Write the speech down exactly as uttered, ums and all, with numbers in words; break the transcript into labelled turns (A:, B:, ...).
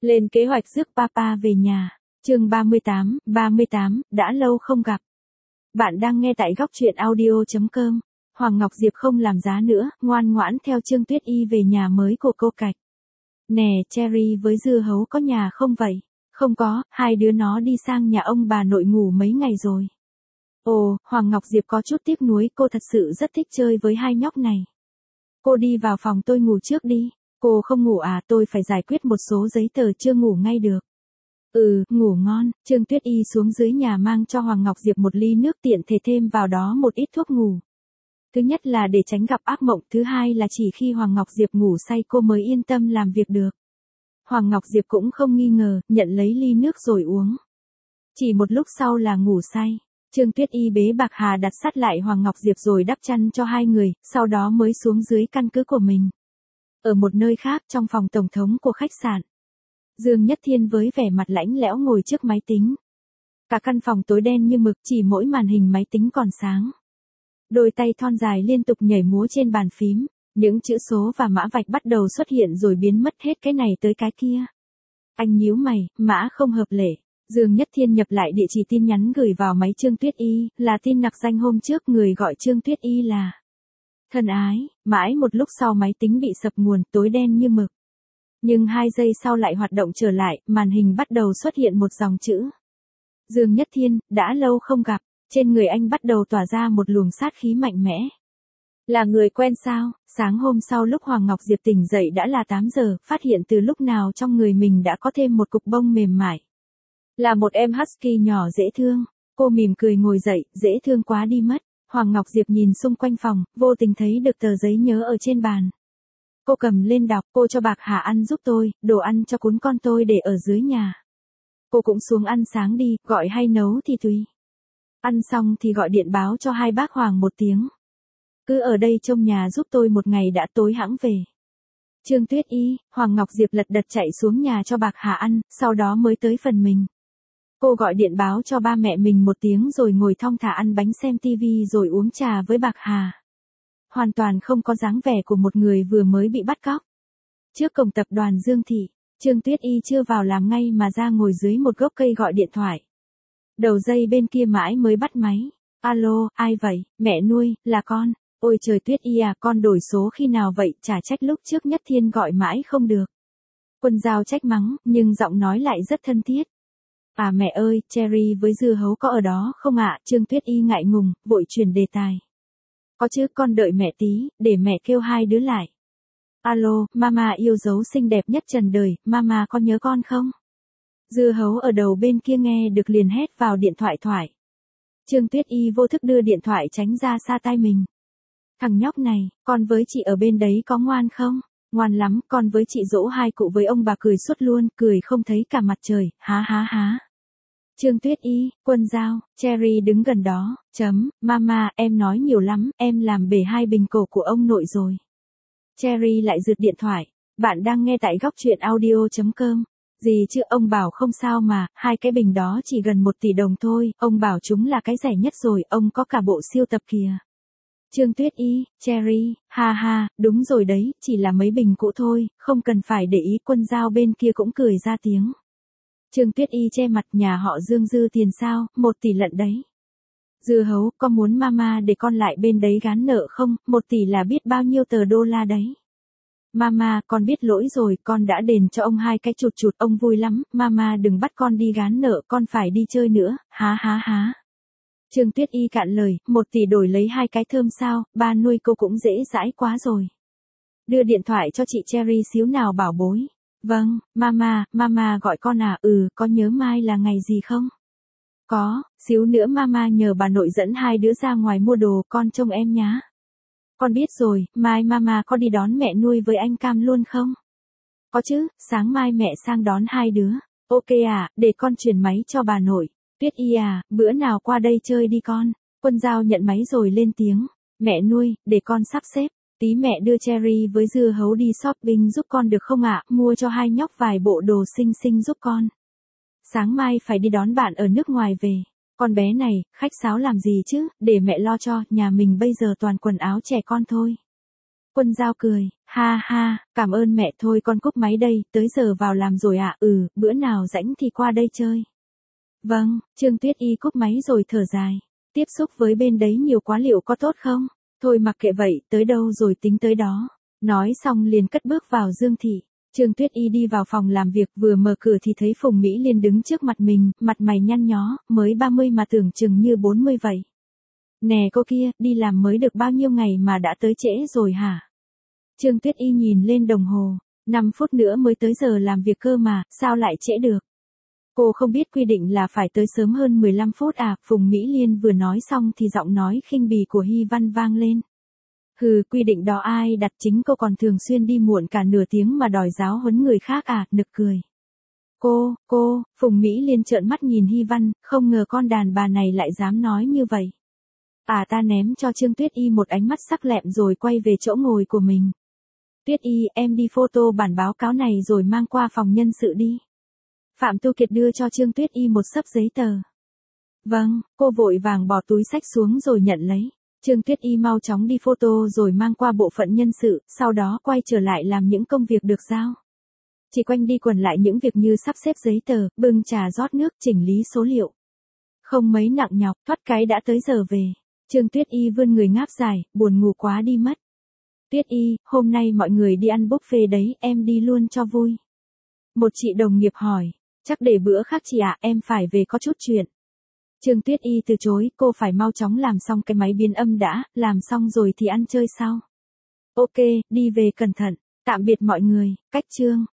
A: Lên kế hoạch rước Papa về nhà. Chương ba mươi tám, ba mươi tám, đã lâu không gặp. Bạn đang nghe tại góc truyện audio chấm com. Hoàng Ngọc Diệp không làm giá nữa, ngoan ngoãn theo Trương Tuyết Y về nhà mới của cô Cạch. Nè, Cherry với dưa hấu có nhà không vậy? Không có, hai đứa nó đi sang nhà ông bà nội ngủ mấy ngày rồi. Ồ, Hoàng Ngọc Diệp có chút tiếc nuối, cô thật sự rất thích chơi với hai nhóc này. Cô đi vào phòng tôi ngủ trước đi. Cô không ngủ à, tôi phải giải quyết một số giấy tờ chưa ngủ ngay được. Ừ, ngủ ngon. Trương Tuyết Y xuống dưới nhà mang cho Hoàng Ngọc Diệp một ly nước, tiện thể thêm vào đó một ít thuốc ngủ. Thứ nhất là để tránh gặp ác mộng, thứ hai là chỉ khi Hoàng Ngọc Diệp ngủ say cô mới yên tâm làm việc được. Hoàng Ngọc Diệp cũng không nghi ngờ, nhận lấy ly nước rồi uống. Chỉ một lúc sau là ngủ say. Trương Tuyết Y bế Bạc Hà đặt sát lại Hoàng Ngọc Diệp rồi đắp chăn cho hai người, sau đó mới xuống dưới căn cứ của mình. Ở một nơi khác trong phòng tổng thống của khách sạn, Dương Nhất Thiên với vẻ mặt lãnh lẽo ngồi trước máy tính. Cả căn phòng tối đen như mực, chỉ mỗi màn hình máy tính còn sáng. Đôi tay thon dài liên tục nhảy múa trên bàn phím, những chữ số và mã vạch bắt đầu xuất hiện rồi biến mất hết cái này tới cái kia. Anh nhíu mày, mã không hợp lệ. Dương Nhất Thiên nhập lại địa chỉ tin nhắn gửi vào máy Trương Tuyết Y, là tin nặc danh hôm trước người gọi Trương Tuyết Y là thân ái. Mãi một lúc sau máy tính bị sập nguồn, tối đen như mực. Nhưng hai giây sau lại hoạt động trở lại, màn hình bắt đầu xuất hiện một dòng chữ. Dương Nhất Thiên, đã lâu không gặp. Trên người anh bắt đầu tỏa ra một luồng sát khí mạnh mẽ. Là người quen sao? Sáng hôm sau lúc Hoàng Ngọc Diệp tỉnh dậy đã là tám giờ, phát hiện từ lúc nào trong người mình đã có thêm một cục bông mềm mại. Là một em husky nhỏ dễ thương. Cô mỉm cười ngồi dậy, dễ thương quá đi mất. Hoàng Ngọc Diệp nhìn xung quanh phòng, vô tình thấy được tờ giấy nhớ ở trên bàn. Cô cầm lên đọc, cô cho Bạc Hà ăn giúp tôi, đồ ăn cho cún con tôi để ở dưới nhà. Cô cũng xuống ăn sáng đi, gọi hay nấu thì tùy. Ăn xong thì gọi điện báo cho hai bác Hoàng một tiếng. Cứ ở đây trông nhà giúp tôi một ngày đã, tối hẵng về. Trương Tuyết Y, Hoàng Ngọc Diệp lật đật chạy xuống nhà cho Bạc Hà ăn, sau đó mới tới phần mình. Cô gọi điện báo cho ba mẹ mình một tiếng rồi ngồi thong thả ăn bánh xem tivi rồi uống trà với Bạc Hà. Hoàn toàn không có dáng vẻ của một người vừa mới bị bắt cóc. Trước cổng tập đoàn Dương Thị, Trương Tuyết Y chưa vào làm ngay mà ra ngồi dưới một gốc cây gọi điện thoại. Đầu dây bên kia mãi mới bắt máy. Alo, ai vậy? Mẹ nuôi, là con. Ôi trời Tuyết Y à, con đổi số khi nào vậy? Chả trách lúc trước Nhất Thiên gọi mãi không được. Quân Giao trách mắng, nhưng giọng nói lại rất thân thiết. À mẹ ơi, Cherry với dưa hấu có ở đó không ạ? Trương Tuyết Y ngại ngùng, vội chuyển đề tài. Có chứ, con đợi mẹ tí, để mẹ kêu hai đứa lại. Alo, mama yêu dấu xinh đẹp nhất trần đời, mama có nhớ con không? Dưa hấu ở đầu bên kia nghe được liền hét vào điện thoại thoại. Trương Tuyết Y vô thức đưa điện thoại tránh ra xa tai mình. Thằng nhóc này, con với chị ở bên đấy có ngoan không? Ngoan lắm, con với chị dỗ hai cụ với ông bà cười suốt luôn, cười không thấy cả mặt trời, há há há. Trương Tuyết Y, Quân Giao, Cherry đứng gần đó, chấm, mama, em nói nhiều lắm, em làm bể hai bình cổ của ông nội rồi. Cherry lại giật điện thoại, bạn đang nghe tại góc truyện audio chấm com. Gì chứ, ông bảo không sao mà, hai cái bình đó chỉ gần một tỷ đồng thôi, ông bảo chúng là cái rẻ nhất rồi, ông có cả bộ siêu tập kìa. Trương Tuyết Y, Cherry, ha ha, đúng rồi đấy, chỉ là mấy bình cũ thôi, không cần phải để ý. Quân Giao bên kia cũng cười ra tiếng. Trương Tuyết Y che mặt, nhà họ Dương dư tiền sao, một tỷ lận đấy. Dưa hấu, có muốn mama để con lại bên đấy gán nợ không, một tỷ là biết bao nhiêu tờ đô la đấy. Mama, con biết lỗi rồi, con đã đền cho ông hai cái chụt chụt, ông vui lắm, mama đừng bắt con đi gán nợ, con phải đi chơi nữa, há há há. Trương Tuyết Y cạn lời, một tỷ đổi lấy hai cái thơm sao, ba nuôi cô cũng dễ dãi quá rồi. Đưa điện thoại cho chị Cherry xíu nào bảo bối. Vâng, mama, mama gọi con à, ừ, có nhớ mai là ngày gì không? Có, xíu nữa mama nhờ bà nội dẫn hai đứa ra ngoài mua đồ, con trông em nhá. Con biết rồi, mai mama có đi đón mẹ nuôi với anh Cam luôn không? Có chứ, sáng mai mẹ sang đón hai đứa. Ok à, để con chuyển máy cho bà nội. Tuyết Y à, bữa nào qua đây chơi đi con. Quân Giao nhận máy rồi lên tiếng. Mẹ nuôi, để con sắp xếp. Tí mẹ đưa Cherry với dưa hấu đi shopping giúp con được không ạ? Mua cho hai nhóc vài bộ đồ xinh xinh giúp con. Sáng mai phải đi đón bạn ở nước ngoài về. Con bé này, khách sáo làm gì chứ, để mẹ lo cho, nhà mình bây giờ toàn quần áo trẻ con thôi. Quân Giao cười, ha ha, cảm ơn mẹ thôi con cúp máy đây, tới giờ vào làm rồi ạ, à? Ừ, bữa nào rảnh thì qua đây chơi. Vâng, Trương Tuyết Y cúp máy rồi thở dài. Tiếp xúc với bên đấy nhiều quá liệu có tốt không? Thôi mặc kệ vậy, tới đâu rồi tính tới đó. Nói xong liền cất bước vào Dương thị. Trương Tuyết Y đi vào phòng làm việc, vừa mở cửa thì thấy Phùng Mỹ Liên đứng trước mặt mình, mặt mày nhăn nhó, mới ba mươi mà tưởng chừng như bốn mươi vậy. Nè cô kia, đi làm mới được bao nhiêu ngày mà đã tới trễ rồi hả? Trương Tuyết Y nhìn lên đồng hồ, năm phút nữa mới tới giờ làm việc cơ mà, sao lại trễ được? Cô không biết quy định là phải tới sớm hơn mười lăm phút à? Phùng Mỹ Liên vừa nói xong thì giọng nói khinh bỉ của Hy Văn vang lên. Hừ, quy định đó ai đặt, chính cô còn thường xuyên đi muộn cả nửa tiếng mà đòi giáo huấn người khác à? Nực cười. Cô, cô, Phùng Mỹ Liên trợn mắt nhìn Hy Văn, không ngờ con đàn bà này lại dám nói như vậy. À, ta ném cho Trương Tuyết Y một ánh mắt sắc lẹm rồi quay về chỗ ngồi của mình. Tuyết Y, em đi photo bản báo cáo này rồi mang qua phòng nhân sự đi. Phạm Tu Kiệt đưa cho Trương Tuyết Y một xấp giấy tờ. Vâng, cô vội vàng bỏ túi xách xuống rồi nhận lấy. Trương Tuyết Y mau chóng đi photo rồi mang qua bộ phận nhân sự, sau đó quay trở lại làm những công việc được giao. Chỉ quanh đi quẩn lại những việc như sắp xếp giấy tờ, bưng trà rót nước, chỉnh lý số liệu. Không mấy nặng nhọc, thoát cái đã tới giờ về. Trương Tuyết Y vươn người ngáp dài, buồn ngủ quá đi mất. Tuyết Y, hôm nay mọi người đi ăn buffet đấy, em đi luôn cho vui. Một chị đồng nghiệp hỏi, chắc để bữa khác chị ạ, à, em phải về có chút chuyện. Trương Tuyết Y từ chối, cô phải mau chóng làm xong cái máy biến âm đã, làm xong rồi thì ăn chơi sau. Ok, đi về cẩn thận, tạm biệt mọi người, cách chương.